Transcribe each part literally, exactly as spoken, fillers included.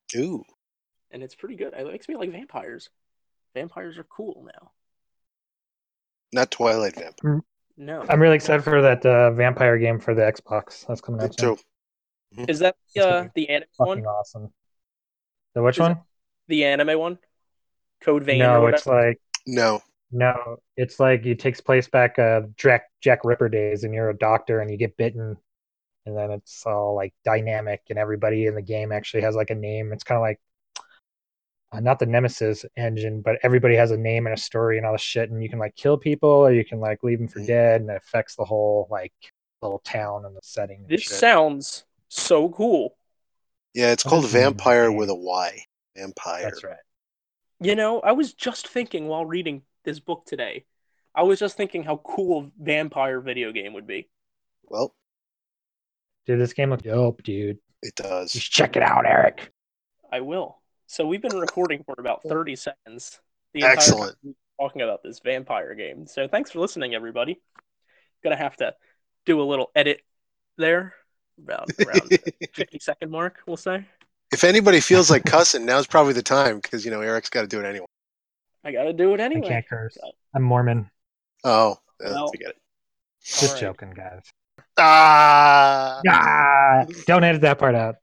Ooh, and it's pretty good. It makes me like vampires. Vampires are cool now. not Twilight Vampire. Mm, No, I'm really excited for that uh, vampire game for the Xbox. That's coming Me out soon. too. Mhm. is that the It's gonna uh, be the anime fucking one? awesome. The which Is that one? the anime one? Code Vein or No, whatever. it's like No. no, it's like it takes place back uh Jack Jack Ripper days, and you're a doctor and you get bitten, and then it's all like dynamic, and everybody in the game actually has like a name. It's kind of like uh, not the Nemesis engine, but everybody has a name and a story and all this shit, and you can like kill people or you can like leave them for Mhm. dead, and it affects the whole like little town and the setting and This shit. sounds so cool. Yeah, it's What called is the name of the Vampire with game? a Y. Vampire. That's right. You know, I was just thinking while reading this book today, I was just thinking how cool a vampire video game would be. Well, Dude, this game looks dope, dude. it You does. should check it out, Eric. I will. So we've been recording for about thirty seconds the entire Excellent. time talking about this vampire game. So thanks for listening, everybody. Gonna have to do a little edit there, about around the fifty second mark, we'll say. If anybody feels like cussing, now's probably the time because you know Eric's got to do it anyway. I gotta do it I anyway. can't curse. I'm Mormon. Oh, uh, Well, forget it. Just right. joking, guys. Ah. Ah, don't edit that part out.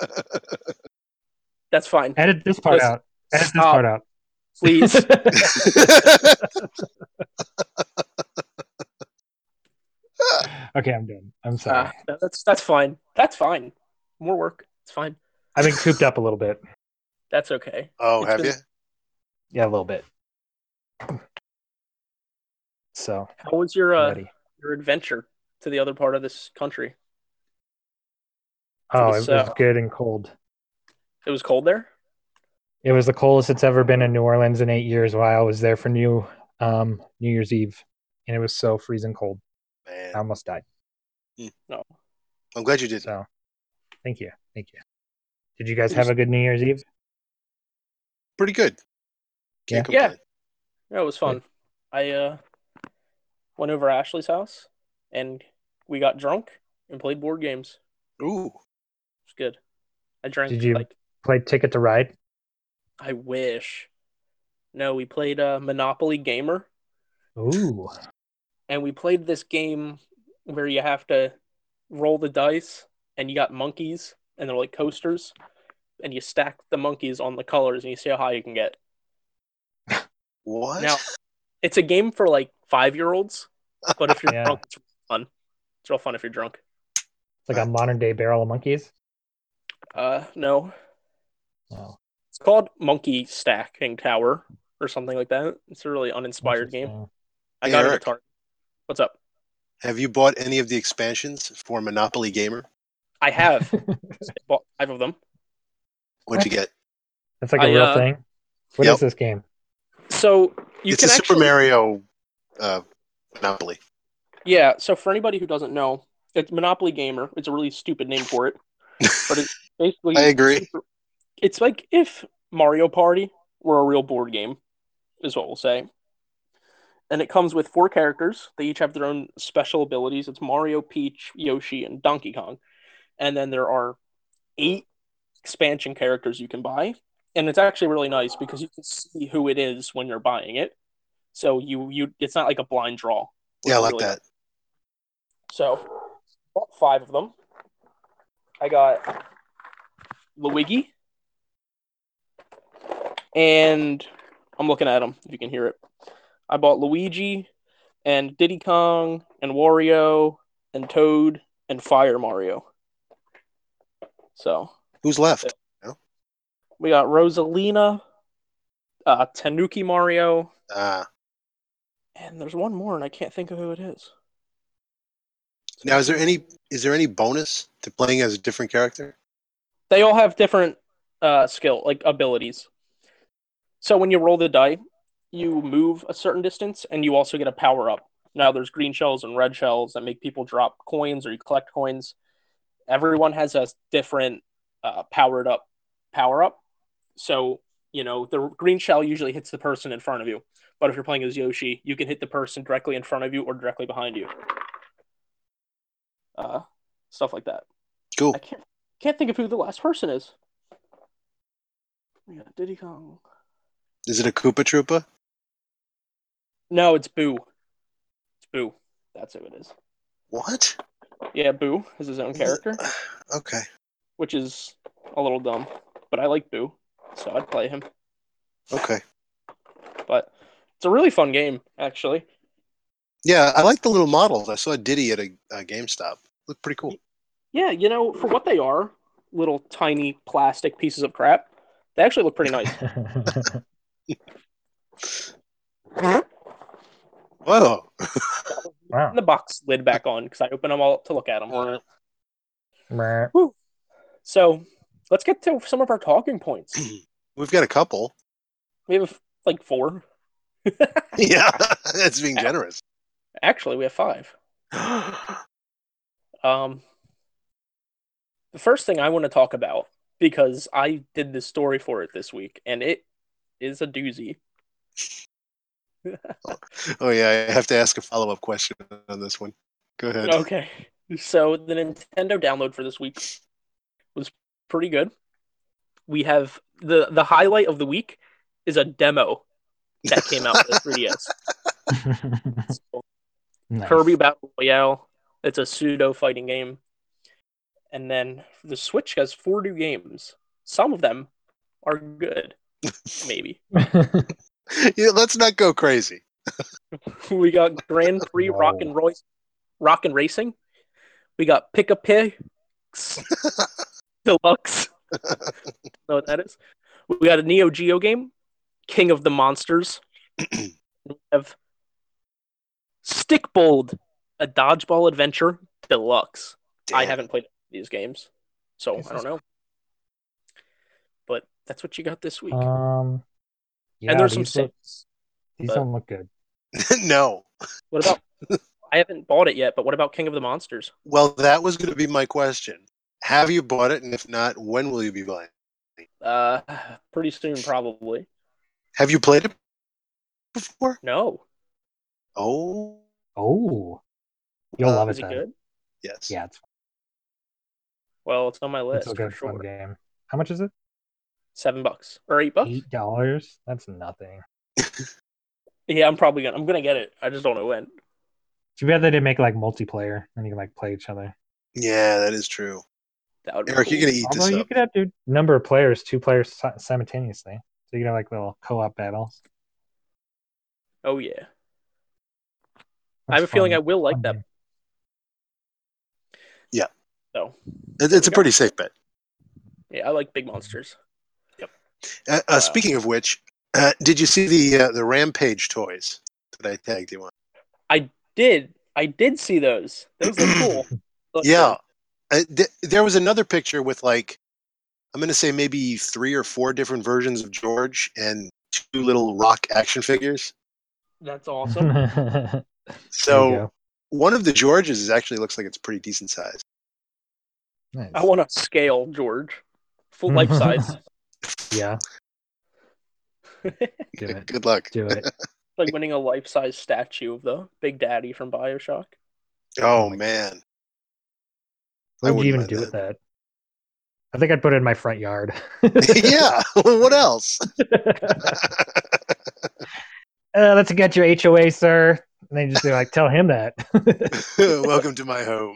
That's fine. Edit this part Listen, out. Edit stop, this part out. please. Okay, I'm done. I'm sorry. Uh, that's that's fine. That's fine. More work. It's fine. I've been cooped up a little bit. That's okay. Oh, It's have been- you? Yeah, a little bit. So, How was your I'm uh, ready. your adventure to the other part of this country? Oh, this, it was uh, good and cold. It was cold there. It was the coldest it's ever been in New Orleans in eight years while I was there for New um, New Year's Eve. And it was so freezing cold. Man, I almost died. No, I'm glad you did. So, thank you. Thank you. Did you guys It have was- a good New Year's Eve? Pretty good. Can't Yeah. complain. yeah, it was fun. I uh went over to Ashley's house and we got drunk and played board games. Ooh, It was good. I drank Did you like play Ticket to Ride? I wish. No, we played uh, Monopoly Gamer, Ooh. and we played this game where you have to roll the dice, and you got monkeys, and they're like coasters, and you stack the monkeys on the colors, and you see how high you can get. what? Now, it's a game for like five year olds, but if you're Yeah. drunk, it's real fun. It's real fun if you're drunk. It's like a modern day Barrel of Monkeys. Uh, no, Wow. it's called Monkey Stacking Tower or something like that. It's a really uninspired game. Interesting. I Hey, got it Eric. at Target. What's up? Have you bought any of the expansions for Monopoly Gamer? I have bought five of them. What'd you get? That's like a I, real uh, thing. What is Yep. this game? So you It's can a actually, Super Mario uh, Monopoly. yeah. So for anybody who doesn't know, it's Monopoly Gamer. It's a really stupid name for it, but it's basically. I agree. super- It's like if Mario Party were a real board game, is what we'll say. And it comes with four characters. They each have their own special abilities. It's Mario, Peach, Yoshi, and Donkey Kong. And then there are eight expansion characters you can buy. And it's actually really nice because you can see who it is when you're buying it. So you you it's not like a blind draw. which Yeah, I is like really that. nice. So bought five of them. I got Luigi, and I'm looking at them if you can hear it. I bought Luigi and Diddy Kong and Wario and Toad and Fire Mario. So Who's left? we got Rosalina, uh, Tanuki Mario, Ah, and there's one more, and I can't think of who it is. now is there any is there any bonus to playing as a different character? They all have different uh, skill, like abilities. So when you roll the die, you move a certain distance, and you also get a power up. Now there's green shells and red shells that make people drop coins, or you collect coins. Everyone has a different uh, powered up power up. So you know the green shell usually hits the person in front of you, but if you're playing as Yoshi, you can hit the person directly in front of you or directly behind you. Uh, stuff like that. Cool. I can't can't think of who the last person is. Yeah, Diddy Kong. Is it a Koopa Troopa? No, it's Boo. It's Boo. That's who it is. What? Yeah, Boo is his own character, Okay. which is a little dumb. But I like Boo, so I'd play him. Okay. But it's a really fun game, actually. Yeah, I like the little models. I saw Diddy at a, a GameStop. Look pretty cool. Yeah, you know, for what they are, little tiny plastic pieces of crap, they actually look pretty nice. Whoa. Wow. And the box lid back on because I opened them all up to look at them. Meh. So let's get to some of our talking points. We've got a couple. We have like four. Yeah, that's being generous. Actually, we have five. Um, the first thing I want to talk about, because I did this story for it this week, and it is a doozy. Oh, yeah, I have to ask a follow-up question on this one. Go ahead. Okay. So the Nintendo download for this week was pretty good. We have the the highlight of the week is a demo that came out for the three D S. So, Nice. Kirby Battle Royale. It's a pseudo fighting game. And then the Switch has four new games. Some of them are good, maybe. Yeah, let's not go crazy. We got Grand Prix Whoa. Rock and Royce, Rock and Racing. We got Pick a Pig Deluxe. Know what that is? We got a Neo Geo game, King of the Monsters. We have Stickbold, a dodgeball adventure deluxe. Damn. I haven't played these games, so Jesus I don't know. But that's what you got this week. Um, yeah, and there's some these, look, sales. these but- don't look good. No. What about? I haven't bought it yet, but what about King of the Monsters? Well, that was going to be my question. Have you bought it? And if not, when will you be buying it? Uh, pretty soon, probably. Have you played it before? No. Oh, Oh, you'll Uh, love Is it it then. good? yes. Yeah, it's, Well, it's on my it's list a good for fun sure. game. How much is it? Seven bucks or eight bucks? Eight dollars. That's nothing. Yeah, I'm probably gonna. I'm gonna get it. I just don't know when. Too bad they didn't make like multiplayer and you can like play each other. Yeah, that is true. That would be Eric, cool. you're going to eat Although this you up. could have to number of players, two players si- simultaneously, so you can have like little co-op battles. Oh yeah. I That's have a feeling fun. I will like Fun that. game. Yeah. So It- There It's we a go. pretty safe bet. yeah, I like big monsters. Uh, uh, Uh, speaking of which, uh, did you see the uh, the Rampage toys that I tagged you on? I did. I did see those. Those look cool. Look Yeah. good. Uh, th- there was another picture with like, I'm going to say maybe three or four different versions of George and two little rock action figures. That's awesome. There you So go. one of the Georges is actually looks like it's pretty decent size. Nice. I want to scale George, full life size. Yeah, do it. Good luck. Do it. Like winning a life size statue of the Big Daddy from Bioshock. Oh, Oh my man. I What would you wouldn't even mind do with that? I think I'd put it in my front yard. Yeah. What else? Uh, let's get your H O A, sir. And then just be like, tell him that. Welcome to my home.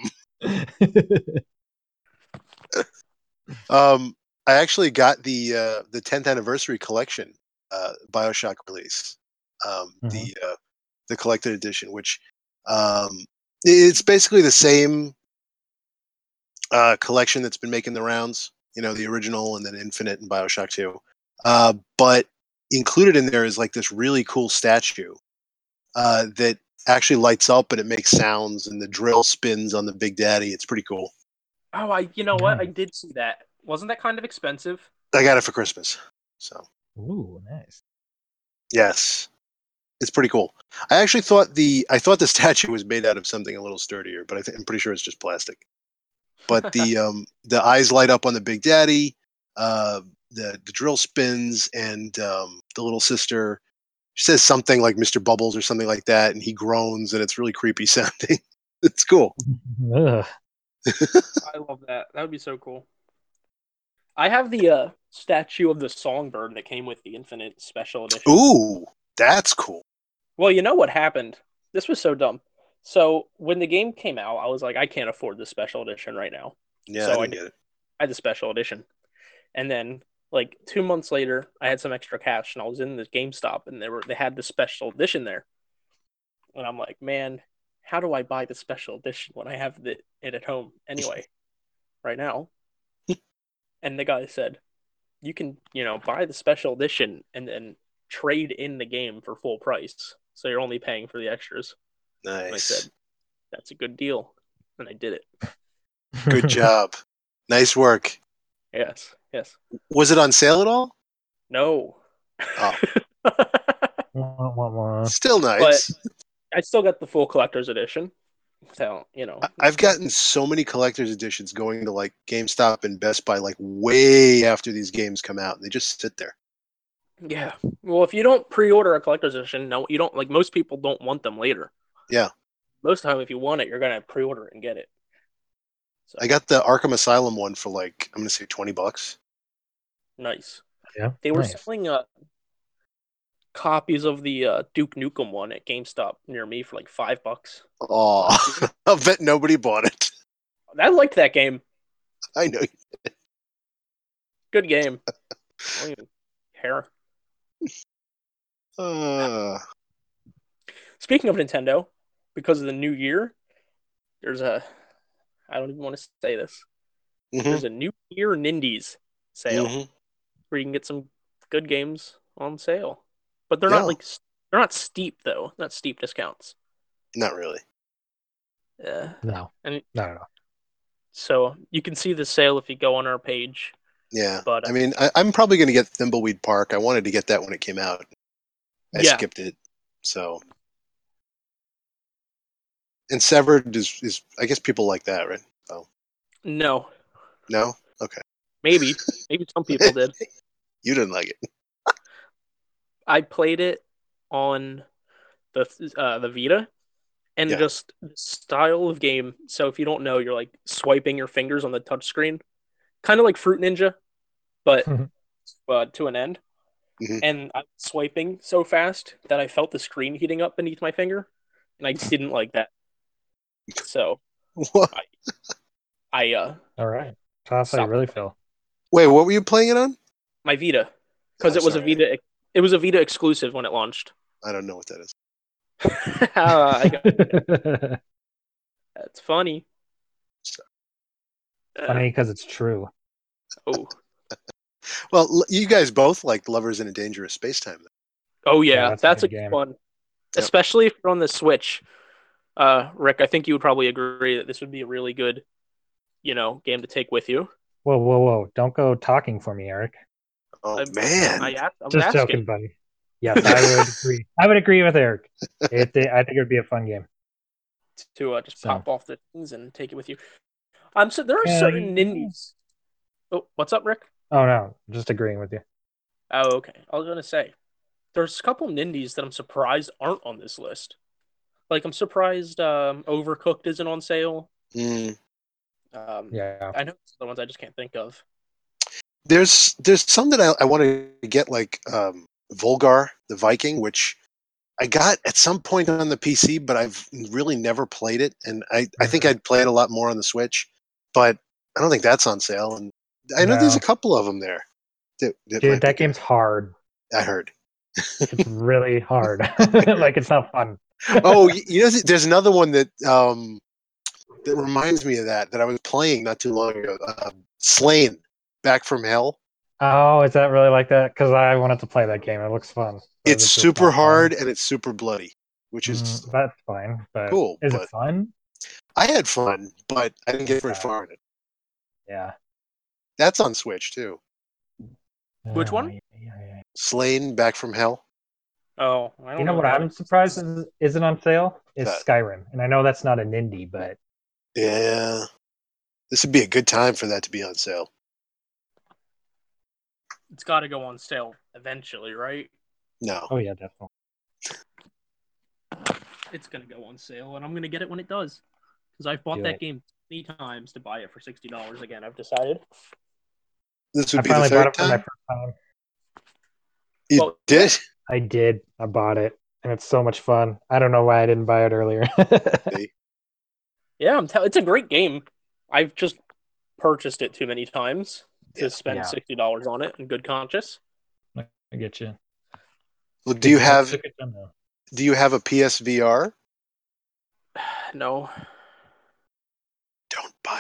Um, I actually got the uh, the tenth anniversary collection uh, Bioshock release, um, Mhm. the uh, the collected edition, which um, it's basically the same uh, collection that's been making the rounds. You know, the original and then Infinite and Bioshock Two, uh, but included in there is like this really cool statue uh, that actually lights up and it makes sounds, and the drill spins on the Big Daddy. It's pretty cool. Oh, I. You know what? I Nice. did see that. Wasn't that kind of expensive? I got it for Christmas, so. Ooh, nice. Yes, it's pretty cool. I actually thought the I thought the statue was made out of something a little sturdier, but I think I'm pretty sure it's just plastic. But the um, the eyes light up on the Big Daddy, uh, the the drill spins, and um, the little sister says something like Mister Bubbles or something like that, and he groans, and it's really creepy sounding. It's cool. Ugh. I love that. That would be so cool. I have the uh, statue of the songbird that came with the Infinite Special Edition. Ooh, that's cool. Well, you know what happened? This was so dumb. So when the game came out, I was like, I can't afford the Special Edition right now. Yeah, so I I didn't get it. I had the Special Edition. And then, like, two months later, I had some extra cash, and I was in the GameStop, and they were they had the Special Edition there. And I'm like, man, how do I buy the Special Edition when I have the, it at home anyway, right now? And the guy said, you can, you know, buy the Special Edition and then trade in the game for full price. So you're only paying for the extras. Nice. And I said, that's a good deal. And I did it. Good job. Nice work. Yes, yes. Was it on sale at all? No. Oh. Wah, wah, wah. Still nice. But I still got the full collector's edition. So, you know. I- I've gotten so many collector's editions going to like GameStop and Best Buy like way after these games come out. And they just sit there. Yeah. Well, if you don't pre-order a collector's edition, no, you don't, like, most people don't want them later. Yeah. Most of the time, if you want it, you're going to pre-order it and get it. So, I got the Arkham Asylum one for like, I'm going to say twenty bucks. nice. Yeah, They were nice. selling uh, copies of the uh, Duke Nukem one at GameStop near me for like five bucks. Oh, I bet nobody bought it. I liked that game. I know. Good game. I don't even care. Uh, Speaking of Nintendo, because of the new year, there's a, I don't even want to say this. mhm, There's a New Year Nindies sale mhm. where you can get some good games on sale. But they're Yeah. not like, they're not steep though. Not steep discounts. Not really. Yeah. No, And no, no. so you can see the sale if you go on our page. Yeah. But, uh, I mean, I, I'm probably going to get Thimbleweed Park. I wanted to get that when it came out. I yeah. skipped it. So. And Severed is, is, I guess people like that, right? Oh, No. no? Okay. Maybe. Maybe some people did. You didn't like it. I played it on the uh, the Vita, and Yeah. just the style of game. So if you don't know, you're like swiping your fingers on the touchscreen, kind of like Fruit Ninja, but uh, to an end. Mhm. And I'm swiping so fast that I felt the screen heating up beneath my finger, and I didn't like that. So What? I uh All right. Tell us how you Stop. really feel. Wait, what were you playing it on? my Vita, because I'm it was sorry. a Vita. It was a Vita exclusive when it launched. I don't know what that is. uh, I got, that's funny. Uh, Funny because it's true. oh. Well, l- you guys both like Lovers in a Dangerous Space Time. Oh Yeah, yeah, that's that's, a a good good game. one. Yep. Especially if you're on the Switch. Uh, Rick, I think you would probably agree that this would be a really good, you know, game to take with you. Whoa, whoa, whoa! Don't go talking for me, Eric. Oh, I, man. I, asked, I was Just asking. joking, buddy. Yes, I would agree. I would agree with Eric. It, I think it would be a fun game. to uh, just So. pop off the things and take it with you. Um, so there are Yeah, certain you- ninjas. Oh, what's up, Rick? Oh no, just agreeing with you. Oh, okay. I was gonna say, there's a couple ninjas that I'm surprised aren't on this list. Like, I'm surprised um, Overcooked isn't on sale. Mm. Um, Yeah. I know some other ones I just can't think of. There's there's some that I, I want to get, like um, Volgar the Viking, which I got at some point on the P C, but I've really never played it, and I, I think Mhm. I'd play it a lot more on the Switch, but I don't think that's on sale. And I know there's No. a couple of them there. That, that might Dude, be that good. game's hard. I heard. It's really hard. Like it's not fun. Oh, y- you know, th- there's another one that um, that reminds me of that that I was playing not too long ago. Uh, Slain, Back from Hell. Oh, is that really like that? Because I wanted to play that game. It looks fun. But It's if just super not fun, hard and it's super bloody, which is mm, that's fine. But cool, is but- it fun? I had fun, but I didn't get very Okay. far in it. Yeah. That's on Switch too. Which one? Yeah, yeah, yeah. Slain, Back from Hell. Oh, I don't You know what that I'm is. surprised is, isn't on sale? Is That. Skyrim. And I know that's not an indie, but Yeah, this would be a good time for that to be on sale. It's got to go on sale eventually, right? No, oh yeah, definitely. It's gonna go on sale, and I'm gonna get it when it does. Because I've bought Do that it. game many times to buy it for sixty dollars again. I've decided. This would I be the finally bought third it for my time. first time. You Well, did? I did. I bought it, and it's so much fun. I don't know why I didn't buy it earlier. See? Yeah, I'm tell- it's a great game. I've just purchased it too many times to Yeah. spend Yeah. sixty dollars on it in good conscience. I get you. Well, do you have Took it down though. do you have a P S V R? No. Don't buy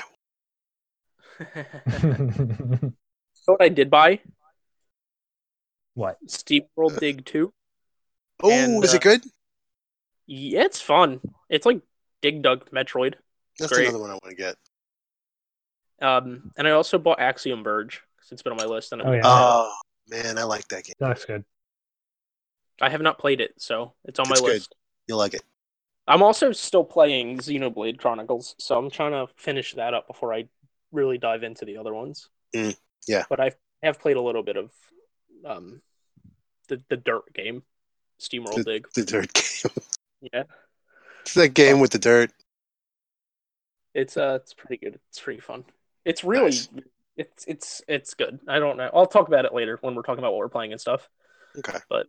You know what I did buy? What? Steam World Dig two. Oh, And, is uh, it good? Yeah, it's fun. It's like Dig Dug Metroid. That's great. another one I want to get. Um, and I also bought Axiom Verge because it's been on my list. And Oh, yeah. Oh man, I like that game. That's good. I have not played it, so it's on my It's good. list. You like it? I'm also still playing Xenoblade Chronicles, so I'm trying to finish that up before I really dive into the other ones. Mm, yeah. But I have played a little bit of um, the the Dirt game, SteamWorld The, Dig. the dirt game. Yeah, It's that game with the dirt. it's uh, it's pretty good. It's pretty fun. It's really, Nice. it's it's it's good. I don't know. I'll talk about it later when we're talking about what we're playing and stuff. Okay. But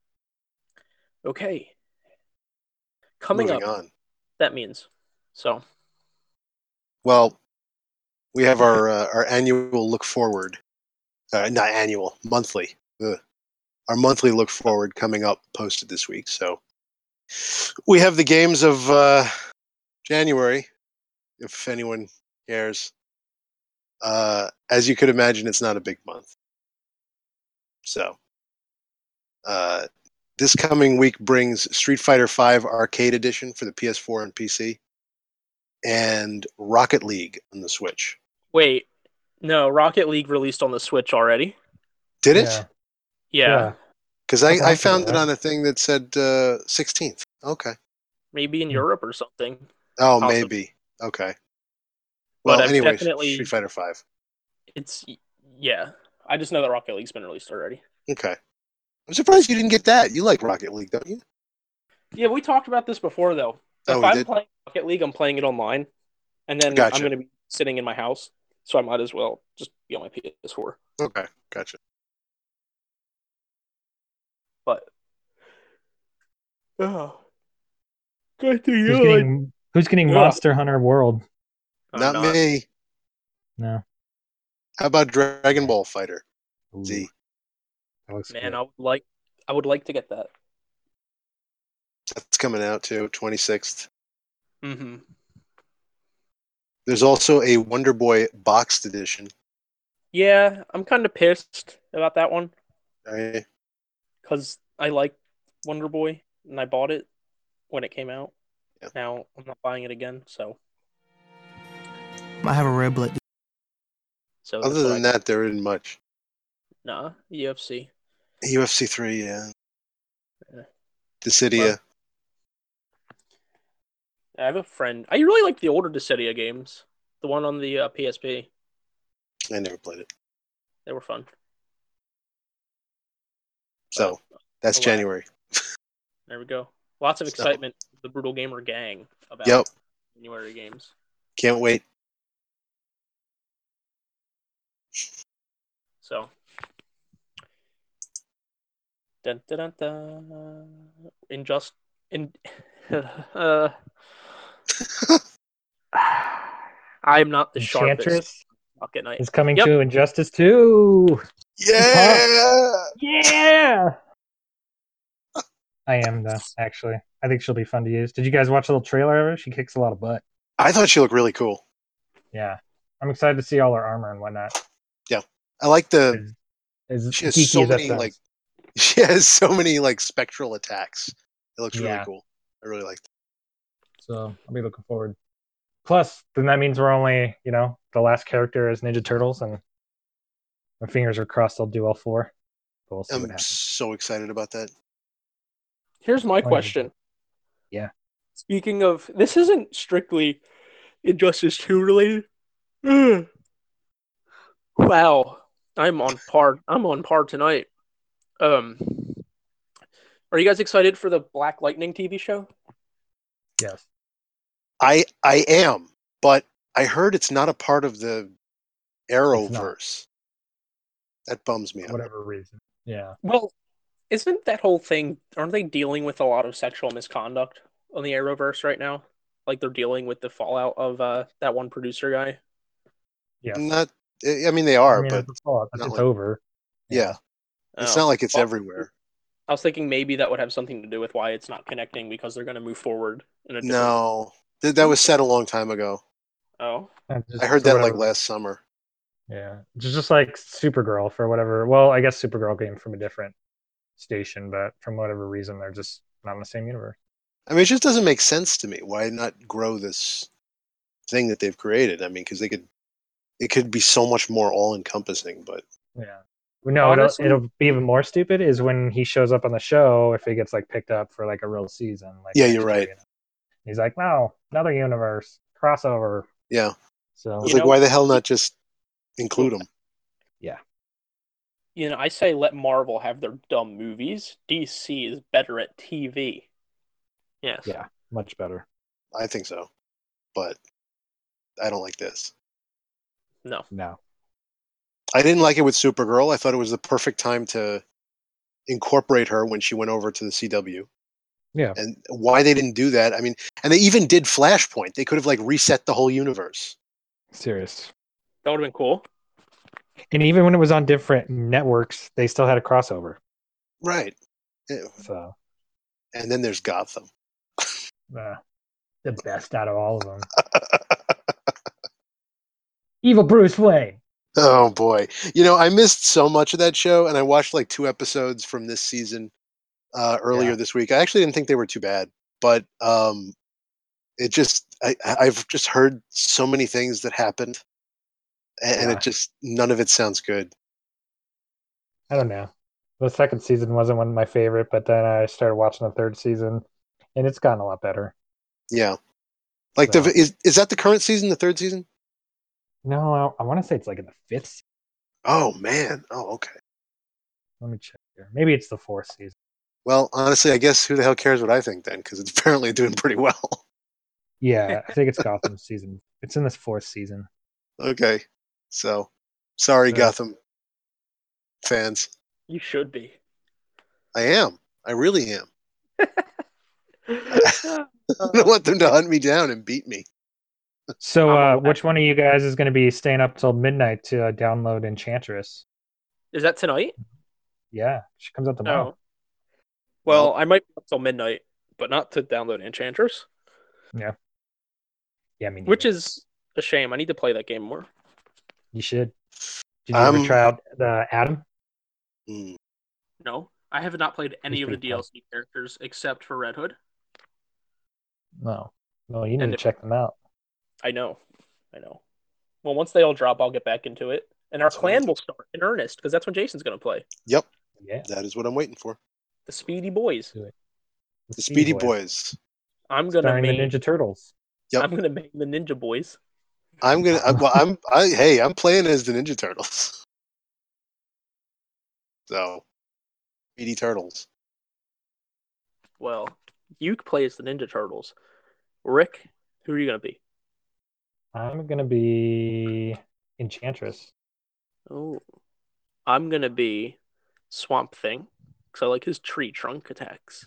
okay, coming Moving up, on. that means so. Well, we have our uh, our annual look forward. Uh, not annual, monthly. Ugh. Our monthly look forward coming up, posted this week. So we have the games of uh, January, if anyone cares. Uh, as you could imagine, it's not a big month. So uh, this coming week brings Street Fighter five Arcade Edition for the P S four and P C, and Rocket League on the Switch. Wait, no, Rocket League released on the Switch already. Did Yeah. it? Yeah, Yeah. Because Couple I, I months ago, found it right? on a thing that said uh, sixteenth. Okay. maybe in Hmm. Europe or something. Oh, Possibly. maybe. Okay. But Well, I've anyway, definitely- Street Fighter five. It's yeah. I just know that Rocket League's been released already. Okay. I'm surprised you didn't get that. You like Rocket League, don't you? Yeah, we talked about this before though. Oh, If we I'm did? playing Rocket League, I'm playing it online, and then Gotcha. I'm going to be sitting in my house, so I might as well just be on my P S four. Okay, gotcha. But oh, good to Who's you. getting Who's getting Yeah. Monster Hunter World? I'm not, me. No. How about Dragon Ball Fighter Ooh, Z? that looks Man, good. I would like, I would like to get that. That's coming out too, twenty-sixth. Mm-hmm. There's also a Wonder Boy boxed edition. Yeah, I'm kind of pissed about that one Right? because I like Wonder Boy and I bought it when it came out. Yeah. Now I'm not buying it again, so Might have a red blood. so Other that's what than I, that, there isn't much. nah, U F C. U F C three, yeah. Yeah. Dissidia. Well, I have a friend. I really like the older Dissidia games. The one on the uh, P S P. I never played it. They were fun. So that's Alas. January. There we go. Lots of So- excitement. The Brutal Gamer gang about Yep. January games. Can't wait. So. Dun, dun, dun, dun. Injust. In. uh, I'm not the sharpest. Enchantress Rocket Knight. is coming Yep. to Injustice two. Yeah! Yeah. I am though, actually. I think she'll be fun to use. Did you guys watch a little trailer of her? She kicks a lot of butt. I thought she looked really cool. Yeah. I'm excited to see all her armor and whatnot. I like the As she has geeky so as that many sounds. like she has so many like spectral attacks. It looks really Yeah. cool. I really like that. So I'll be looking forward. Plus, then that means we're only, you know, the last character is Ninja Turtles, and my fingers are crossed I'll do all four. But we'll see what I'm happens. so excited about that. Here's my yeah. question. Yeah. Speaking of, this isn't strictly Injustice two related. Wow, I'm on par. I'm on par tonight. Um, are you guys excited for the Black Lightning T V show? Yes. I I am, but I heard it's not a part of the It's not. Arrowverse. That bums me for out. whatever reason. Yeah. Well, isn't that whole thing? Aren't they dealing with a lot of sexual misconduct on the Arrowverse right now? Like they're dealing with the fallout of uh, that one producer guy. Yes. Not. I mean, they I are, mean, but it's, all, not it's like- over. yeah, it's Oh. not like it's Well, everywhere. I was thinking maybe that would have something to do with why it's not connecting because they're going to move forward in a different. No, Th- that was said a long time ago. Oh, And just I heard for that like whatever- last summer. Yeah, just just like Supergirl for whatever. Well, I guess Supergirl came from a different station, but from whatever reason, they're just not in the same universe. I mean, it just doesn't make sense to me. Why not grow this thing that they've created? I mean, because they could, it could be so much more all encompassing. But Yeah. No, it'll, Honestly- it'll be even more stupid is when he shows up on the show if he gets like picked up for like a real season. Like Yeah, next you're year, right. you know? He's like, no, another universe crossover. yeah, So it's You like, know- why the hell not just include them? you know, I say let Marvel have their dumb movies. D C is better at T V. Yes. yeah, much better. I think so, but I don't like this. No. No. I didn't like it with Supergirl. I thought it was the perfect time to incorporate her when she went over to the C W. Yeah. And why they didn't do that? I mean, and they even did Flashpoint. They could have like reset the whole universe. Serious. That would have been cool. And even when it was on different networks, they still had a crossover. Right. Yeah. So And then there's Gotham. uh, the best out of all of them. Evil Bruce Wayne. Oh boy. You know, I missed so much of that show, and I watched like two episodes from this season uh, earlier Yeah. this week. I actually didn't think they were too bad, but um, it just I, I've just heard so many things that happened, and, and Yeah. it just none of it sounds good. I don't know. The second season wasn't one of my favorite, but then I started watching the third season, and it's gotten a lot better. Yeah, like So- the is is that the current season, the third season? No, I, I want to say it's like in the fifth. se- Oh man. Oh okay. Let me check here. Maybe it's the fourth season. Well, honestly, I guess who the hell cares what I think then? Because it's apparently doing pretty well. Yeah, I think it's Gotham season. It's in this fourth season. Okay, so sorry, Yeah. Gotham fans. You should be. I am. I really am. I Uh, don't want them to hunt me down and beat me. So, I'm uh, aware. which one of you guys is going to be staying up till midnight to uh, download Enchantress? Is that tonight? Yeah, she comes out tomorrow. No. Well, I might be up till midnight, but not to download Enchantress, Yeah, me neither. which is a shame. I need to play that game more. you should. Did you Um, ever try out the Adam? Hmm. No, I have not played any He's of the pretty fun. D L C characters except for Red Hood. No. No, you need And to if- check them out. I know, I know. Well, once they all drop, I'll get back into it, and our So- clan will start in earnest because that's when Jason's going to play Yep, Yeah, that is what I'm waiting for. the Speedy Boys. The Speedy Boys. I'm gonna starring the main. Ninja Turtles. Yep. I'm gonna main the Ninja Boys. I'm gonna. I, well, I'm. I, hey, I'm playing as the Ninja Turtles. So, Speedy Turtles. Well, you play as the Ninja Turtles. Rick, who are you gonna be? I'm gonna be Enchantress. Oh, I'm gonna be Swamp Thing because I like his tree trunk attacks.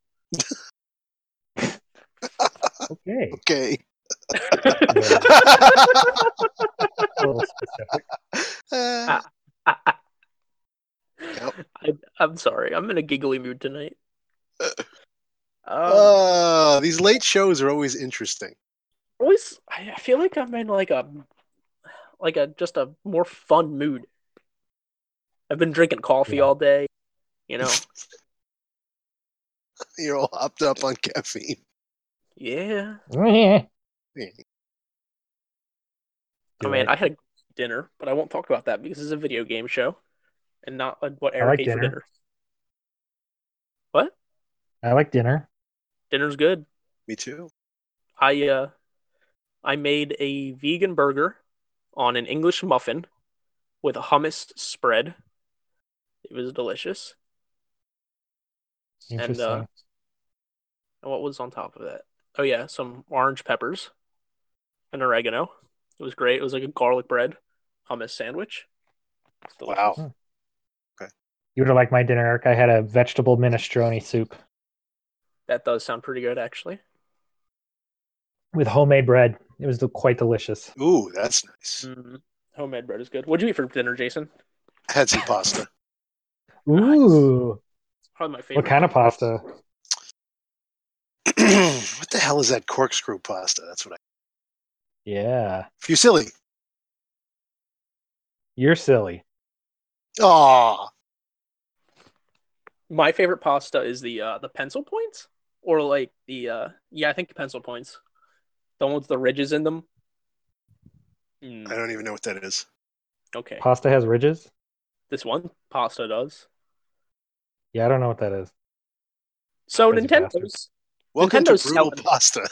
Okay, Okay. a little specific. Uh, I, Yep. I'm sorry. I'm in a giggly mood tonight. Um, uh, these late shows are always interesting. always, I I feel like I'm in like a, like a just a more fun mood. I've been drinking coffee Yeah. all day. You know. You're all hopped up on caffeine. Yeah. Yeah. I mean, I had dinner, but I won't talk about that because it's a video game show, and not uh, what I Eric like ate for dinner. dinner. What? I like dinner. Dinner's good. Me too. I uh, I made a vegan burger on an English muffin with a hummus spread. It was delicious. And, uh, Interesting. And what was on top of that? Oh yeah, some orange peppers and oregano. It was great. It was like a garlic bread hummus sandwich. It's delicious. Wow. You would have liked my dinner, Eric. I had a vegetable minestrone soup That does sound pretty good, actually. with homemade bread. It was quite delicious. Ooh, that's nice. Mm, homemade bread is good. What'd you eat for dinner, Jason? I had some pasta. Ooh, It's probably my favorite. what kind of pasta? What the hell is that corkscrew pasta? That's what I. Yeah, Fusilli. you're silly. Aw. My favorite pasta is the uh, the pencil points, or like the uh, yeah, I think the pencil points, the ones with the ridges in them. Mm, I don't even know what that is. okay, Pasta has ridges? this one pasta does. Yeah, I don't know what that is. So Crazy bastard. Nintendo's Welcome Nintendo's to brutal selling- pasta.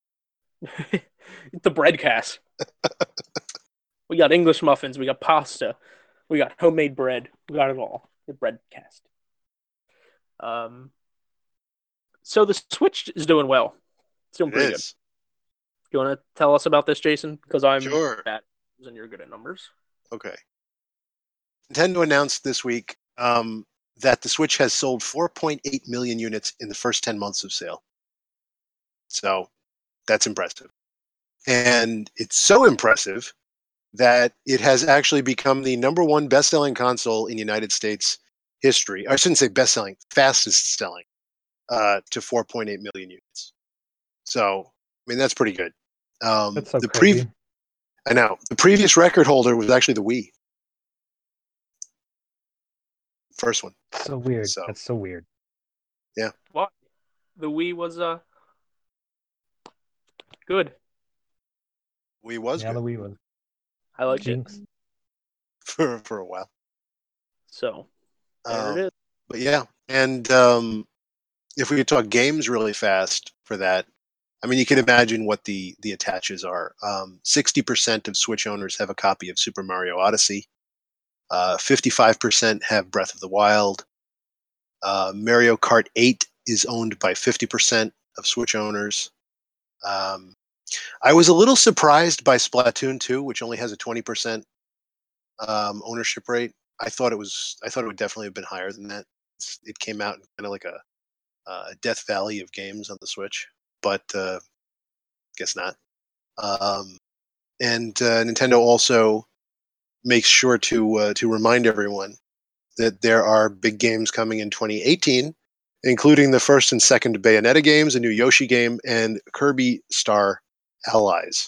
the breadcast. We got English muffins. We got pasta. We got homemade bread. We got it all. The breadcast. Um. So the Switch is doing well. It's doing It pretty is. good. You want to tell us about this, Jason? Because I'm Sure. bad and you're good at numbers. Okay. Nintendo announced this week um, that the Switch has sold four point eight million units in the first ten months of sale. So that's impressive. And it's so impressive that it has actually become the number one best-selling console in United States history. I shouldn't say best-selling, fastest selling uh, to four point eight million units. So, I mean, that's pretty good. Um, That's so the crazy. Pre- I know. The previous record holder was actually the Wii. First one. So weird. So- That's so weird. What? The Wii was uh good. Wii was Yeah, good the Wii was. I liked Jinx. it. for, for a while. So there Um, it is. But yeah, and um, if we could talk games really fast for that, I mean, you can imagine what the the attaches are. Um, sixty percent of Switch owners have a copy of Super Mario Odyssey. Uh, fifty-five percent have Breath of the Wild. Uh, Mario Kart eight is owned by fifty percent of Switch owners. Um, I was a little surprised by Splatoon two, which only has a twenty percent um, ownership rate. I thought it was. I thought it would definitely have been higher than that. It's, it came out in kind of like a, a Death Valley of games on the Switch, but uh, guess not. Um, and uh, Nintendo also makes sure to uh, to remind everyone that there are big games coming in twenty eighteen, including the first and second Bayonetta games, a new Yoshi game, and Kirby Star Allies.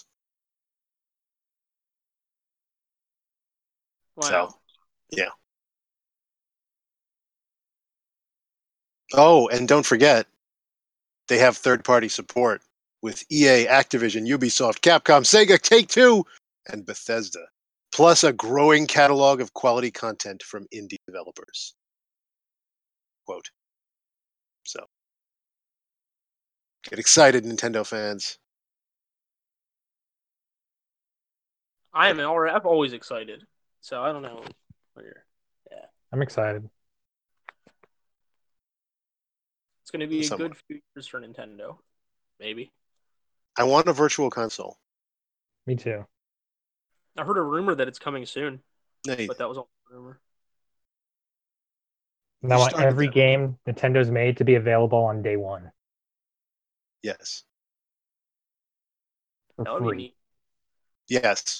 Wow. So, yeah. Oh, and don't forget, they have third-party support with E A, Activision, Ubisoft, Capcom, Sega, Take-Two, and Bethesda, plus a growing catalog of quality content from indie developers. Quote. So, get excited, Nintendo fans. I am already. I'm always excited. So I don't know. Where, yeah, I'm excited. it's going to be a Somewhat. good few years for Nintendo. Maybe. I want a virtual console. Me too. I heard a rumor that it's coming soon, Nay, but that was all a rumor. And I want started every that. game Nintendo's made to be available on day one yes. for That would be free. neat. Yes.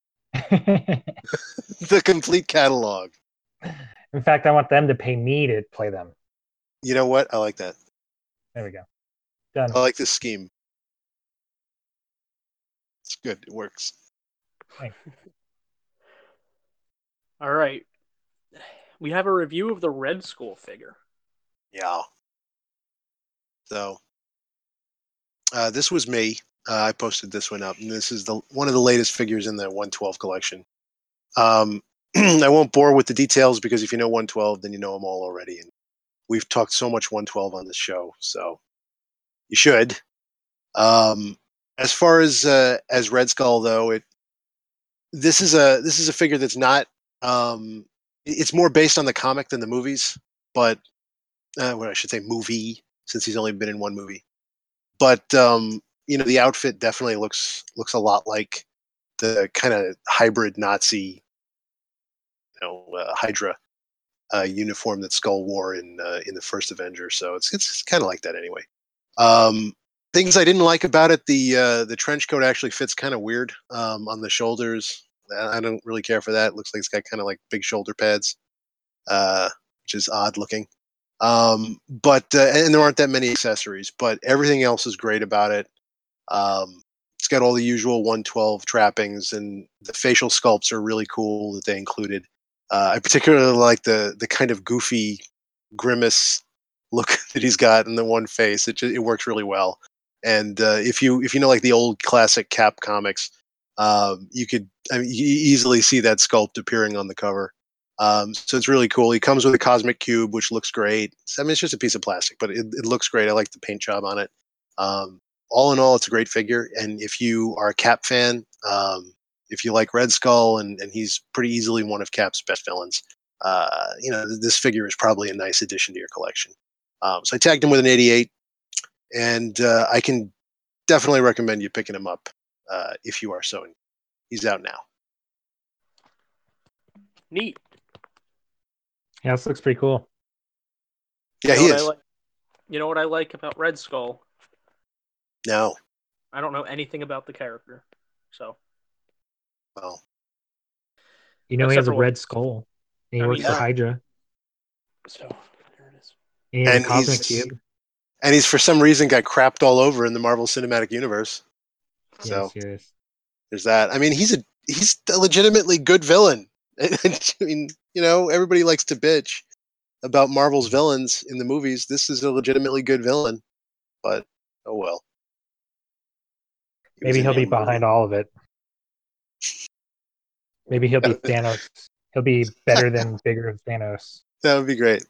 The complete catalog. In fact, I want them to pay me to play them. You know what? I like that. There we go. Done. I like this scheme. It's good. It works. All right. We have a review of the Red Skull figure. Yeah. So, uh, this was me. Uh, I posted this one up, and this is the one of the latest figures in the one twelve collection. Um, I won't bore with the details because if you know one twelve, then you know them all already. And we've talked so much one twelve on this show, so you should. Um, as far as uh, as Red Skull, though, it this is a this is a figure that's not. Um, it's more based on the comic than the movies, but uh, what I should say movie, since he's only been in one movie. But um, you know, the outfit definitely looks looks a lot like the kind of hybrid Nazi, you know, uh, Hydra uh, uniform that Skull wore in uh, in the first Avenger. So it's it's kind of like that anyway. Um, things I didn't like about it: the uh, the trench coat actually fits kind of weird um, on the shoulders. I don't really care for that. It looks like it's got kind of like big shoulder pads, uh, which is odd looking. Um, but uh, and there aren't that many accessories, but everything else is great about it. Um, it's got all the usual one twelve trappings, and the facial sculpts are really cool that they included. Uh, I particularly like the the kind of goofy grimace look that he's got in the one face. It just, it works really well. And uh, if you if you know like the old classic Cap comics, um, you could I mean you easily see that sculpt appearing on the cover. Um, so it's really cool. He comes with a cosmic cube, which looks great. I mean, it's just a piece of plastic, but it, it looks great. I like the paint job on it. Um, all in all, it's a great figure. And if you are a Cap fan, um, if you like Red Skull, and, and he's pretty easily one of Cap's best villains, uh, you know, this figure is probably a nice addition to your collection. Um, so I tagged him with an eighty-eight, and uh, I can definitely recommend you picking him up uh, if you are so. He's out now. Neat. Yeah, this looks pretty cool. Yeah, you know he what is. I like? You know what I like about Red Skull? No. I don't know anything about the character, so. Well, You know, he Except has a for what- red skull. And he I works mean, for yeah. Hydra. So there it is. And he has And a cosmic he's- cube. and he's for some reason got crapped all over in the Marvel Cinematic Universe. Yeah, So serious. there's that. I mean, he's a he's a legitimately good villain. I mean, you know, everybody likes to bitch about Marvel's villains in the movies. This is a legitimately good villain, but oh well. He was Maybe in he'll be one movie. behind all of it. Maybe he'll be Thanos. He'll be better than bigger Thanos. That would be great.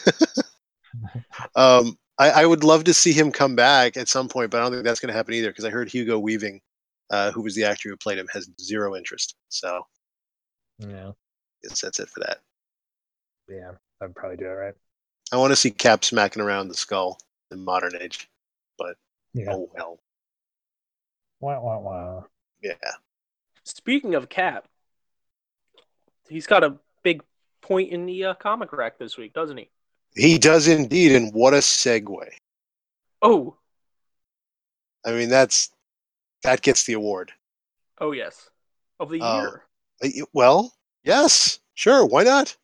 um, I, I would love to see him come back at some point, but I don't think that's going to happen either because I heard Hugo Weaving, uh, who was the actor who played him, has zero interest. So Yeah. yes, that's it for that. Yeah, I'd probably do it right. I want to see Cap smacking around the skull in modern age, but Yeah. oh well. Wah, wah, wah. Yeah. Speaking of Cap, he's got a big point in the uh, comic rack this week, doesn't he? He does indeed, and what a segue. Oh, I mean, that's that gets the award. oh yes, of the Oh. year. Uh, Well, yes, sure, why not?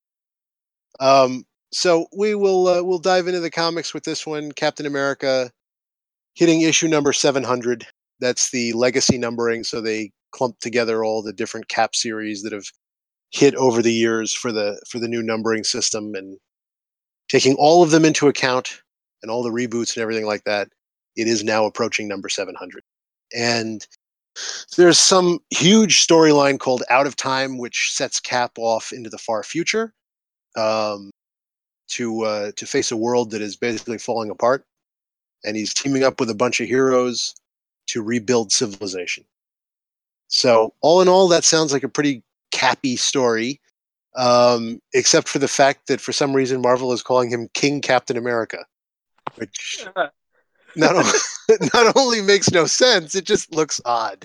Um, so we will uh, we'll dive into the comics with this one, Captain America, hitting issue number seven hundred. That's the legacy numbering, so they clumped together all the different Cap series that have hit over the years for the for the new numbering system, and taking all of them into account and all the reboots and everything like that, it is now approaching number seven hundred. And there's some huge storyline called Out of Time, which sets Cap off into the far future um, to uh, to face a world that is basically falling apart. And he's teaming up with a bunch of heroes to rebuild civilization. So all in all, that sounds like a pretty Cappy story. Um, except for the fact that for some reason Marvel is calling him King Captain America, which not, o- not only makes no sense, it just looks odd.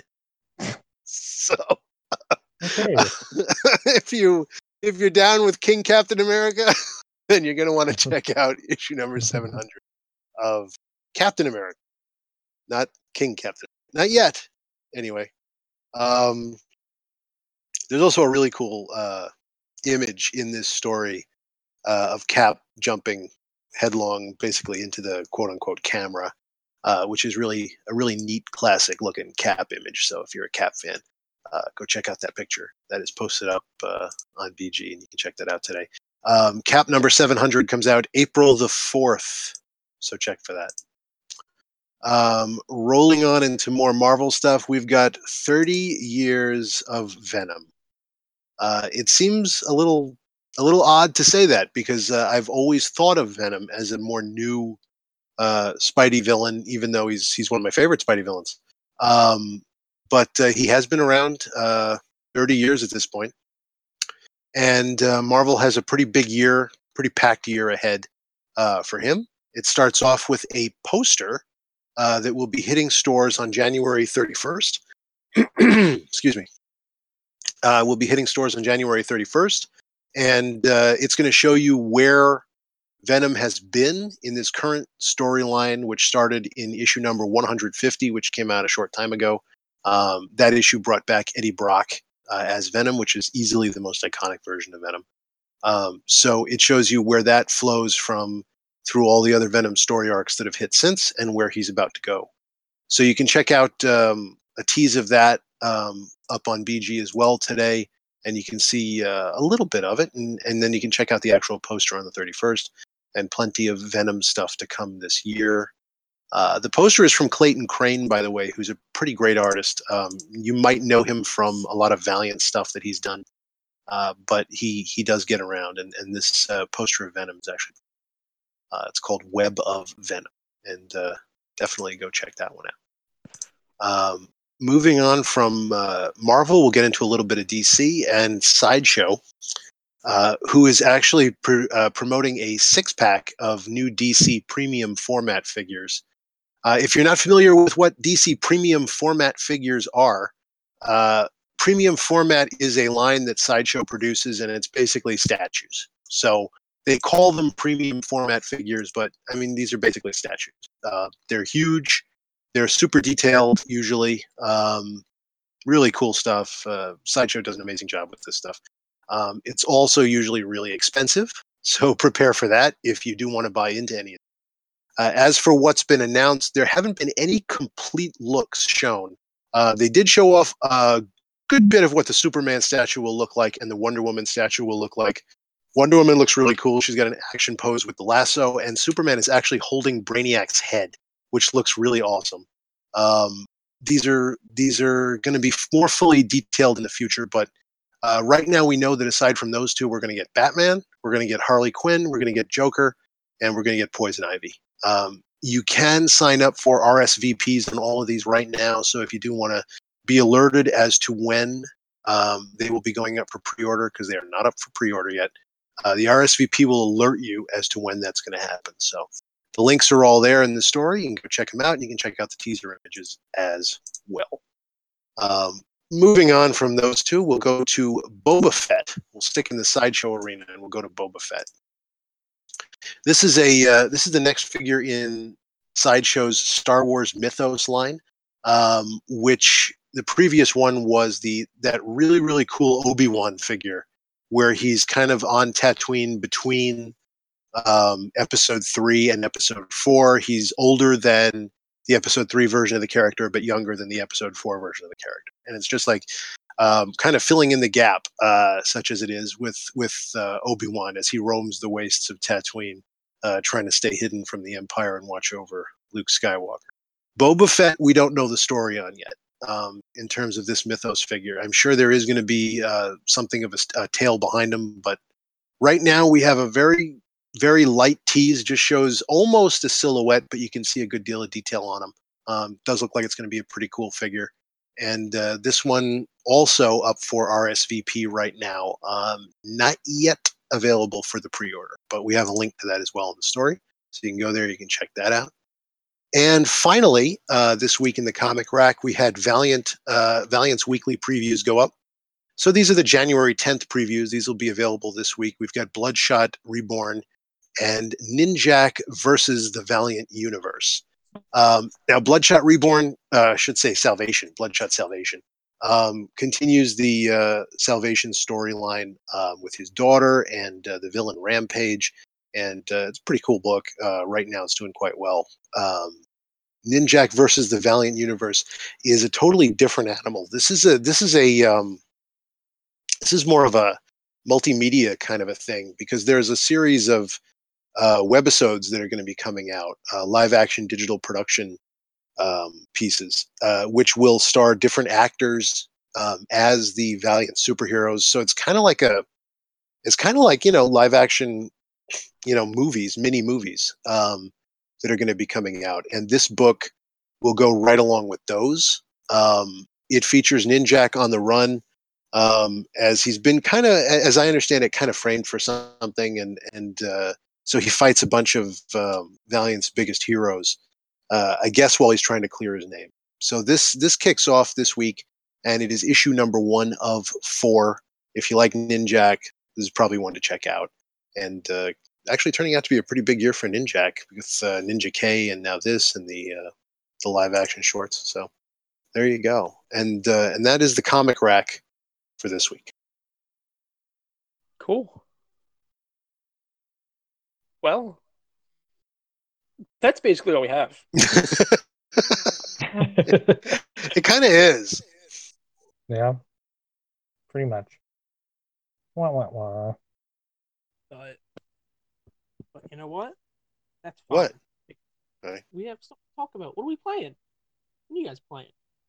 So Okay. if you if you're down with King Captain America, then you're going to want to check out issue number seven hundred of Captain America, not King Captain, not yet. Anyway, um, there's also a really cool uh, image in this story uh, of Cap jumping headlong, basically into the quote unquote camera, uh, which is really a really neat, classic looking Cap image. So if you're a Cap fan, uh, go check out that picture. That is posted up uh, on B G, and you can check that out today. Um, Cap number seven hundred comes out April the fourth, so check for that. Um, rolling on into more Marvel stuff, we've got thirty years of Venom. Uh, it seems a little a little odd to say that because uh, I've always thought of Venom as a more new uh, Spidey villain, even though he's he's one of my favorite Spidey villains. Um, but uh, he has been around uh, thirty years at this point, and uh, Marvel has a pretty big year, pretty packed year ahead uh, for him. It starts off with a poster uh, that will be hitting stores on January thirty-first. Excuse me. Uh, will be hitting stores on January thirty-first. and uh, it's going to show you where Venom has been in this current storyline, which started in issue number one hundred fifty, which came out a short time ago. Um, that issue brought back Eddie Brock uh, as Venom, which is easily the most iconic version of Venom. Um, so it shows you where that flows from through all the other Venom story arcs that have hit since and where he's about to go. So you can check out um, a tease of that um, up on B G as well today, and you can see uh, a little bit of it, and, and then you can check out the actual poster on the thirty-first. And plenty of Venom stuff to come this year. Uh, the poster is from Clayton Crane, by the way, who's a pretty great artist. Um, you might know him from a lot of Valiant stuff that he's done, uh, but he he does get around. And, and this uh, poster of Venom is actually uh, it's called Web of Venom, and uh, definitely go check that one out. Um, moving on from uh, Marvel, we'll get into a little bit of D C and Sideshow. Uh, who is actually pr- uh, promoting a six-pack of new D C premium format figures. Uh, if you're not familiar with what D C premium format figures are, uh, premium format is a line that Sideshow produces, and it's basically statues. So they call them premium format figures, but I mean, these are basically statues. Uh, they're huge. They're super detailed, usually. Um, really cool stuff. Uh, Sideshow does an amazing job with this stuff. Um, it's also usually really expensive, so prepare for that if you do want to buy into any of it. Uh, as for what's been announced, there haven't been any complete looks shown. Uh, they did show off a good bit of what the Superman statue will look like and the Wonder Woman statue will look like. Wonder Woman looks really cool. She's got an action pose with the lasso, and Superman is actually holding Brainiac's head, which looks really awesome. Um, these are these are going to be more fully detailed in the future, but Uh, right now, we know that aside from those two, we're going to get Batman, we're going to get Harley Quinn, we're going to get Joker, and we're going to get Poison Ivy. Um, you can sign up for R S V Ps on all of these right now, so if you do want to be alerted as to when um, they will be going up for pre-order, because they are not up for pre-order yet, uh, the R S V P will alert you as to when that's going to happen. So the links are all there in the story. You can go check them out, and you can check out the teaser images as well. Um, Moving on from those two, we'll go to Boba Fett. We'll stick in the Sideshow arena, and we'll go to Boba Fett. This is a uh, this is the next figure in Sideshow's Star Wars Mythos line, um, which the previous one was the that really really cool Obi-Wan figure, where he's kind of on Tatooine between um, Episode three and Episode four. He's older than the Episode three version of the character, but younger than the Episode four version of the character. And it's just like um, kind of filling in the gap, uh, such as it is with with uh, Obi-Wan as he roams the wastes of Tatooine, uh, trying to stay hidden from the Empire and watch over Luke Skywalker. Boba Fett, we don't know the story on yet um, in terms of this Mythos figure. I'm sure there is going to be uh, something of a, a tale behind him, but right now we have a very very light tease, just shows almost a silhouette, but you can see a good deal of detail on him. Um, does look like it's going to be a pretty cool figure. And uh, this one also up for R S V P right now. Um, not yet available for the pre-order, but we have a link to that as well in the story. So you can go there, you can check that out. And finally, uh, this week in the comic rack, we had Valiant uh, Valiant's weekly previews go up. So these are the January tenth previews. These will be available this week. We've got Bloodshot Reborn and Ninjak versus the Valiant Universe. Um, now, Bloodshot Reborn, uh, I should say Salvation, Bloodshot Salvation, um, continues the uh, Salvation storyline uh, with his daughter and uh, the villain Rampage, and uh, it's a pretty cool book. Uh, right now, it's doing quite well. Um, Ninjak versus the Valiant Universe is a totally different animal. This is a this is a um, this is more of a multimedia kind of a thing, because there's a series of uh, webisodes that are going to be coming out, uh, live action digital production um, pieces, uh, which will star different actors um, as the Valiant superheroes. So it's kind of like a, it's kind of like, you know, live action, you know, movies, mini movies um, that are going to be coming out. And this book will go right along with those. Um, it features Ninjak on the run, um, as he's been kind of, as I understand it, kind of framed for something. And, and uh, so he fights a bunch of um, Valiant's biggest heroes, uh, I guess, while he's trying to clear his name. So this, this kicks off this week, and it is issue number one of four. If you like Ninjak, this is probably one to check out. And uh, actually turning out to be a pretty big year for Ninjak with uh, Ninja K and now this and the uh, the live action shorts. So there you go. And uh, and that is the comic rack for this week. Cool. Well, that's basically all we have. It kind of is. Yeah, pretty much. Wah, wah, wah. But, but you know what? That's fine. What? Okay. We have stuff to talk about. What are we playing? What are you guys playing?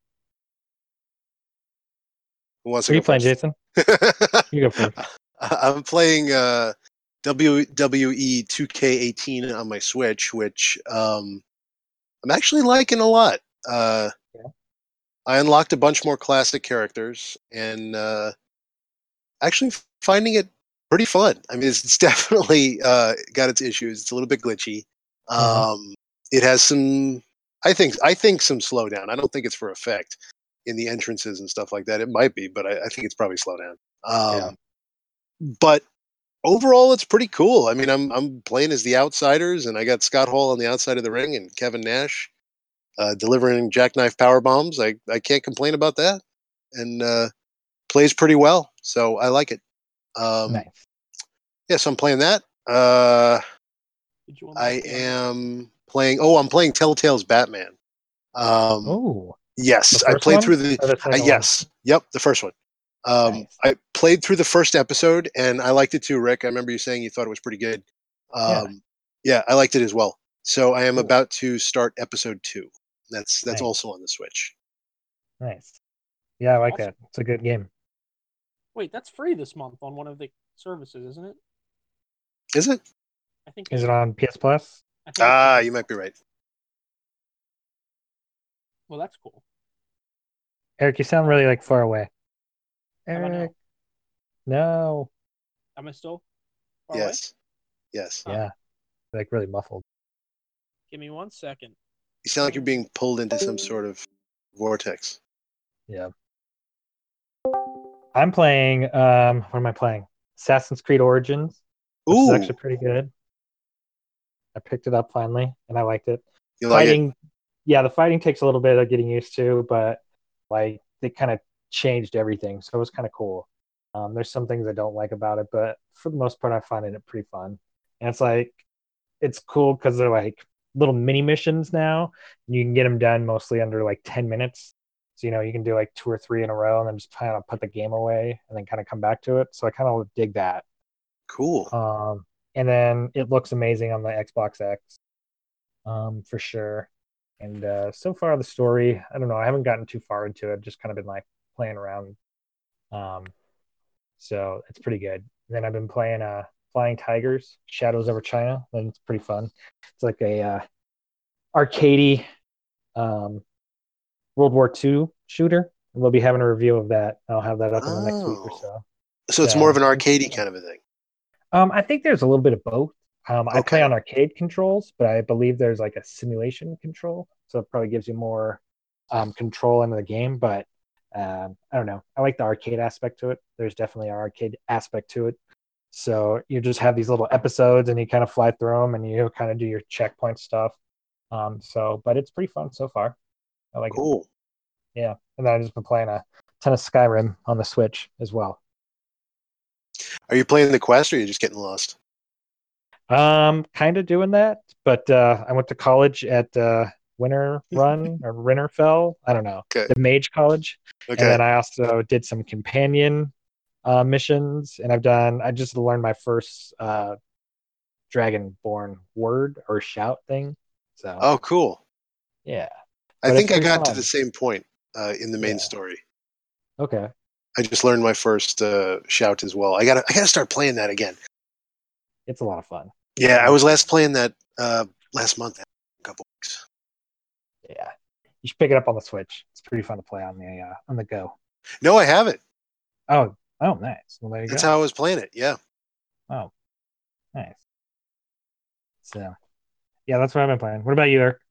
Who wants What to are you go playing, first? Jason? You go first. I'm playing uh, W W E two K eighteen on my Switch, which um, I'm actually liking a lot. Uh, Yeah. I unlocked a bunch more classic characters, and uh, actually finding it pretty fun. I mean, it's, it's definitely uh, got its issues. It's a little bit glitchy. Um, Mhm. It has some, I think, I think some slowdown. I don't think it's for effect in the entrances and stuff like that. It might be, but I, I think it's probably slowdown. Um, Yeah. But overall, it's pretty cool. I mean, I'm I'm playing as the outsiders, and I got Scott Hall on the outside of the ring, and Kevin Nash uh, delivering jackknife power bombs. I I can't complain about that, and uh, plays pretty well. So I like it. Um, Nice. yeah, so I'm playing that. Uh, Did you I unlock the other- am playing. Oh, I'm playing Telltale's Batman. Um, Oh, yes, the I first played one through the. or the Uh, second one? yes, yep, the first one. Um, Nice. I played through the first episode, and I liked it too, Rick. I remember you saying you thought it was pretty good. Yeah. Um, yeah, I liked it as well. So I am Cool. about to start episode two. That's that's Nice. also on the Switch. Nice. Yeah, I like Awesome. that. It's a good game. Wait, that's free this month on one of the services, isn't it? Is it? I think. Is it on P S Plus? I think Ah, it's- you might be right. Well, that's cool. Eric, you sound really like far away. How about now? Eric, no. Am I still far away? Yes, yes. Huh. Yeah, like really muffled. Give me one second. You sound like you're being pulled into some sort of vortex. Yeah. I'm playing. Um, what am I playing? Assassin's Creed Origins, which is Ooh, actually pretty good. I picked it up finally, and I liked it. you like it? Fighting, yeah, the fighting takes a little bit of getting used to, but like they kind of changed everything, so it was kind of cool. Um, there's some things I don't like about it, but for the most part, I find it pretty fun. And it's like it's cool because they're like little mini missions now, and you can get them done mostly under like ten minutes. So you know you can do like two or three in a row, and then just kind of put the game away, and then kind of come back to it. So I kind of dig that. Cool. Um, and then it looks amazing on the Xbox X, um, for sure. And uh, so far, the story, I don't know, I haven't gotten too far into it. Just kind of been like playing around. Um, so it's pretty good. And then I've been playing uh, Flying Tigers, Shadows Over China. And it's pretty fun. It's like a uh, arcadey um, World War Two shooter. And we'll be having a review of that. I'll have that up in the next week or Oh. so. So it's So- more of an arcadey kind of a thing. Um, I think there's a little bit of both. Um, I play Okay. on arcade controls, but I believe there's like a simulation control, so it probably gives you more um, control into the game. But um, I don't know. I like the arcade aspect to it. There's definitely an arcade aspect to it. So you just have these little episodes, and you kind of fly through them, and you kind of do your checkpoint stuff. Um, so, but it's pretty fun so far. I like it. Cool. Yeah, and then I've just been playing a ton of Skyrim on the Switch as well. Are you playing the quest, or are you just getting lost? Um, kind of doing that, but uh, I went to college at uh, Winter Run or Winterfell. I don't know, Okay. the Mage College, and Okay. then I also did some companion uh, missions, and I've done. I just learned my first uh, Dragonborn word or shout thing. So Oh, cool. yeah, I But it's think I pretty got to fun. the same point uh, in the main Yeah. story. okay, I just learned my first uh, shout as well. I gotta, I gotta start playing that again. it's a lot of fun. Yeah, I was last playing that uh, last month, a couple weeks. Yeah, you should pick it up on the Switch. It's pretty fun to play on the uh, on the go. No, I haven't. Oh, oh, nice. Well, there you That's go. how I was playing it. Yeah. Oh, nice. So, yeah, that's what I've been playing. What about you, Eric?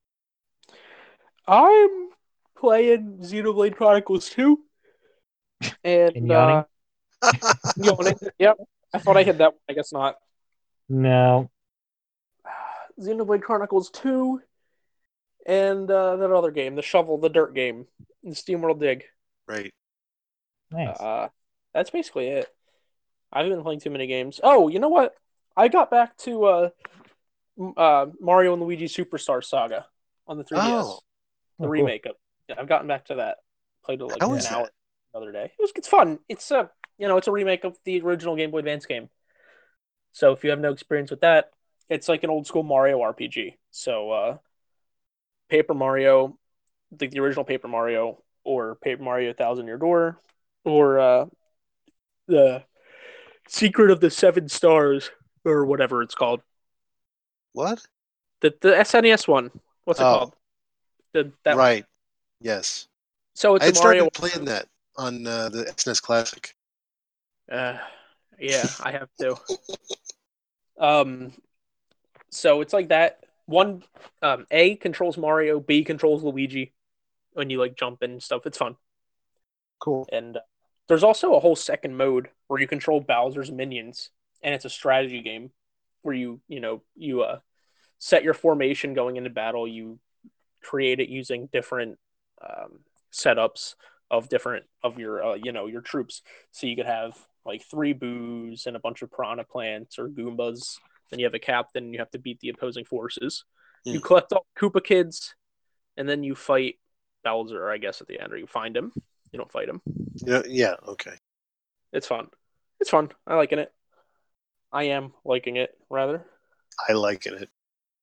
I'm playing Xenoblade Chronicles two. And And yawning? uh, yawning. Yep. I thought I had that. I guess not. No. Xenoblade Chronicles two, and uh, that other game, the shovel, the dirt game, the SteamWorld Dig. Right. Nice. Uh, that's basically it. I haven't been playing too many games. Oh, you know what? I got back to uh, uh, Mario and Luigi Superstar Saga on the three D S, Oh. the Oh, cool. remake of. Yeah, I've gotten back to that. Played it like How an is hour that? the other day. It was it's fun. It's a you know it's a remake of the original Game Boy Advance game. So if you have no experience with that, it's like an old school Mario R P G. So uh, Paper Mario, the, the original Paper Mario, or Paper Mario Thousand Year Door, or uh, the Secret of the Seven Stars, or whatever it's called. What? The the S N E S one. What's it Oh. called? The that one. Right. Yes. So it's I a had started Mario. playing that on uh, the S N E S Classic. Uh, yeah, I have to. Um, so it's like that. One, um, A controls Mario, B controls Luigi when you like jump and stuff. It's fun. Cool. And uh, there's also a whole second mode where you control Bowser's minions, and it's a strategy game where you you know you uh set your formation going into battle. You create it using different um, setups of different of your uh, you know your troops. So you could have like three boos and a bunch of piranha plants or goombas. Then you have a captain. And you have to beat the opposing forces. Hmm. You collect all Koopa kids, and then you fight Bowser, I guess, at the end, or you find him. You don't fight him. Yeah. Yeah. Okay. It's fun. It's fun. I liking it. I am liking it rather. I liking it.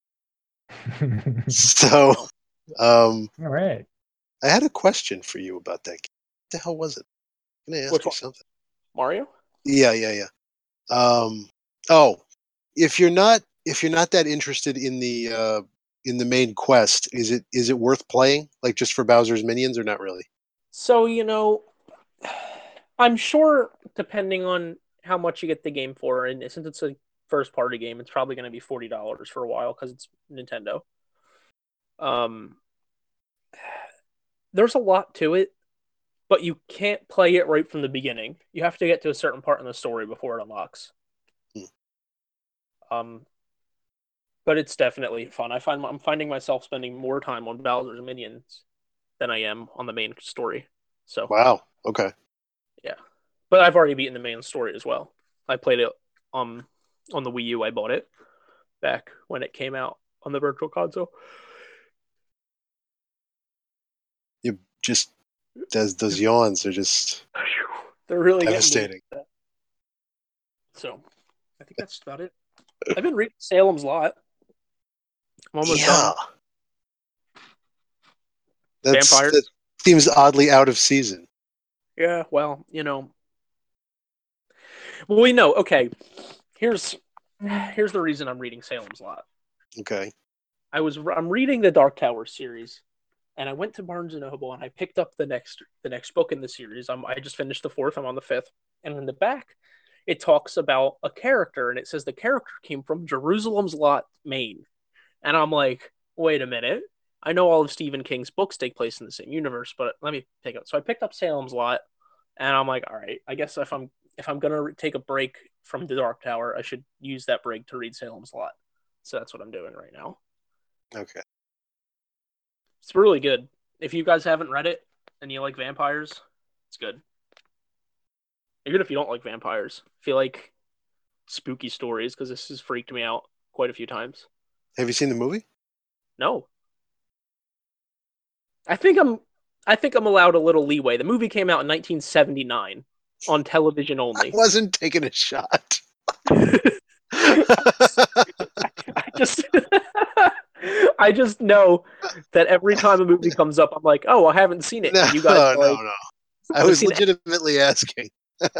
So, um, All right. I had a question for you about that game. What the hell was it? I'm gonna ask Which you one? something. Mario? Yeah. Yeah. Yeah. Um. Oh, if you're not if you're not that interested in the uh, in the main quest, is it is it worth playing? Like just for Bowser's minions, or not really? So, you know, I'm sure depending on how much you get the game for, and since it's a first party game, it's probably going to be forty dollars for a while because it's Nintendo. Um, there's a lot to it, but you can't play it right from the beginning. You have to get to a certain part in the story before it unlocks. Hmm. Um, but it's definitely fun. I find I'm finding myself spending more time on Bowser's minions than I am on the main story. So Wow. Okay. yeah, but I've already beaten the main story as well. I played it um on the Wii U. I bought it back when it came out on the Virtual Console. You just those those yawns are just They're really devastating. getting me. So I think that's about it. I've been reading Salem's Lot. I'm almost Yeah. done. That's, Vampires. that seems oddly out of season. Yeah, well, you know. Well, we know. Okay, here's here's the reason I'm reading Salem's Lot. Okay. I was I'm reading the Dark Tower series, and I went to Barnes and Noble and I picked up the next the next book in the series. I'm, I just finished the fourth. I'm on the fifth, and in the back, it talks about a character, and it says the character came from Jerusalem's Lot, Maine, and I'm like, wait a minute. I know all of Stephen King's books take place in the same universe, but let me pick up. So I picked up Salem's Lot, and I'm like, all right, I guess if I'm if I'm gonna take a break from the Dark Tower, I should use that break to read Salem's Lot. So that's what I'm doing right now. Okay. It's really good. If you guys haven't read it and you like vampires, it's good. Even if you don't like vampires, if you like spooky stories, because this has freaked me out quite a few times. Have you seen the movie? No. I think I'm I think I'm allowed a little leeway. The movie came out in nineteen seventy-nine on television I only. wasn't taking a shot. I just I just know that every time a movie comes up, I'm like, oh, I haven't seen it. No, And you guys are no, like, no. I I've was seen it. legitimately asking.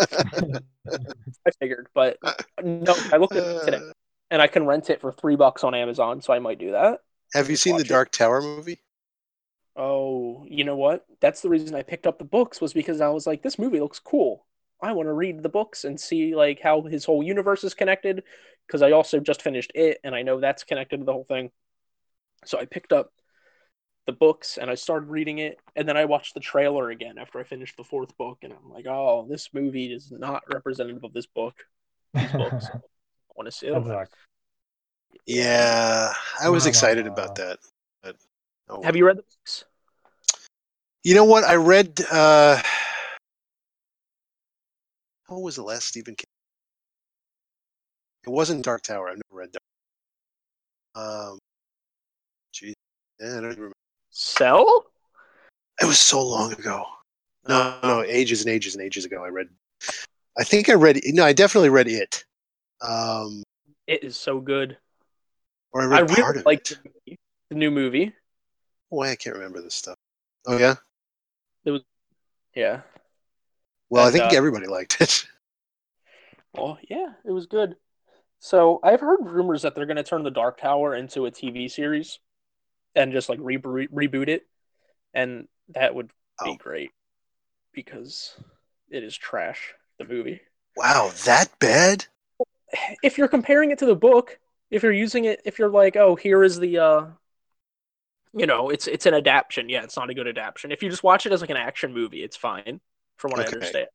I figured, but no, I looked at it today, and I can rent it for three bucks on Amazon, so I might do that. Have you Just seen the watch it. Dark Tower movie? Oh, you know what? That's the reason I picked up the books, was because I was like, this movie looks cool. I want to read the books and see like how his whole universe is connected, because I also just finished it, and I know that's connected to the whole thing. So I picked up the books and I started reading it, and then I watched the trailer again after I finished the fourth book, and I'm like, oh, this movie is not representative of this book. these books. I want to see That them. sucks. Yeah, I was Wow, excited wow, about wow. that. But, oh, Have you read the books? You know what? I read. Uh, what was the last Stephen King? It wasn't Dark Tower. I've never read Dark. Um, geez, yeah, I don't even remember. Cell? It was so long ago. No, Oh. no, ages and ages and ages ago. I read. I think I read. No, I definitely read it. Um, It is so good. or I I read really part of like it. the, movie, the new movie. Why I can't remember this stuff. Oh yeah. It was, yeah. Well, I And think uh, everybody liked it. well, yeah, it was good. So I've heard rumors that they're going to turn the Dark Tower into a T V series and just like reboot reboot it, and that would be Oh. great because it is trash. The movie. Wow, that bad? If you're comparing it to the book, if you're using it, if you're like, oh, here is the, uh, you know, it's it's an adaptation. Yeah, it's not a good adaptation. If you just watch it as like an action movie, it's fine, from what I Okay. understand.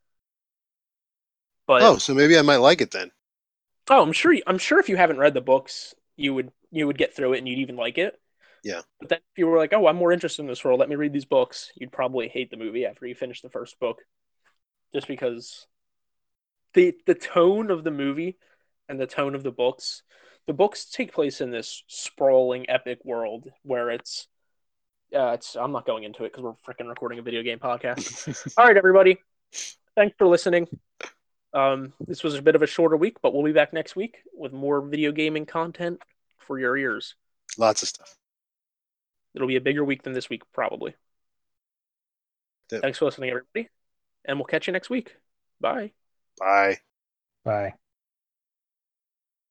But Oh, so maybe I might like it then. oh, I'm sure. I'm sure if you haven't read the books, you would you would get through it and you'd even like it. Yeah. But then if you were like, oh, I'm more interested in this world, let me read these books, you'd probably hate the movie after you finish the first book, just because the the tone of the movie and the tone of the books. The books take place in this sprawling, epic world where it's, uh, it's. I'm not going into it because we're freaking recording a video game podcast. All right, everybody, thanks for listening. Um, this was a bit of a shorter week, but we'll be back next week with more video gaming content for your ears. Lots of stuff. It'll be a bigger week than this week, probably. Yep. Thanks for listening, everybody, and we'll catch you next week. Bye. Bye. Bye.